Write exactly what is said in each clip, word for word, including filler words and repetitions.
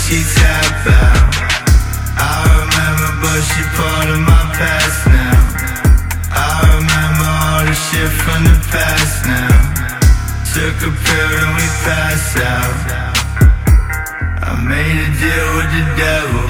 she tap out. I remember, but she part of my past now. I remember all the shit from the past now. Took a pill and we passed out. I made a deal with the devil.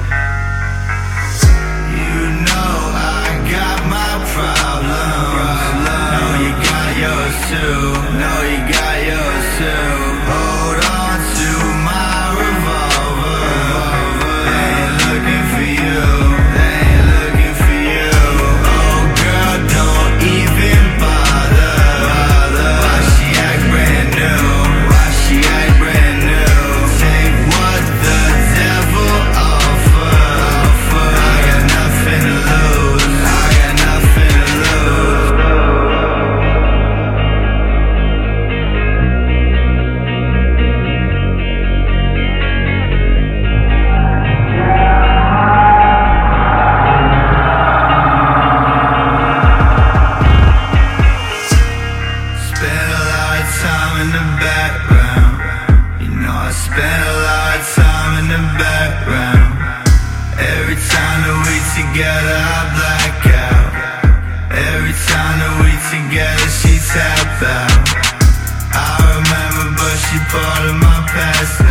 You know I got my problems. Know you got yours too. Know you got yours too. Hold on to my revolver. They ain't looking for you. They ain't looking for you. Oh girl, don't even bother. Why she act brand new? Why she act brand new? Take what the devil offer. I got nothing to lose. I got nothing to lose. Spent a lot of time in the background. You know I spent a lot of time in the background. Every time that we together I black out. Every time that we together she tap out. I remember, but she part of my past now.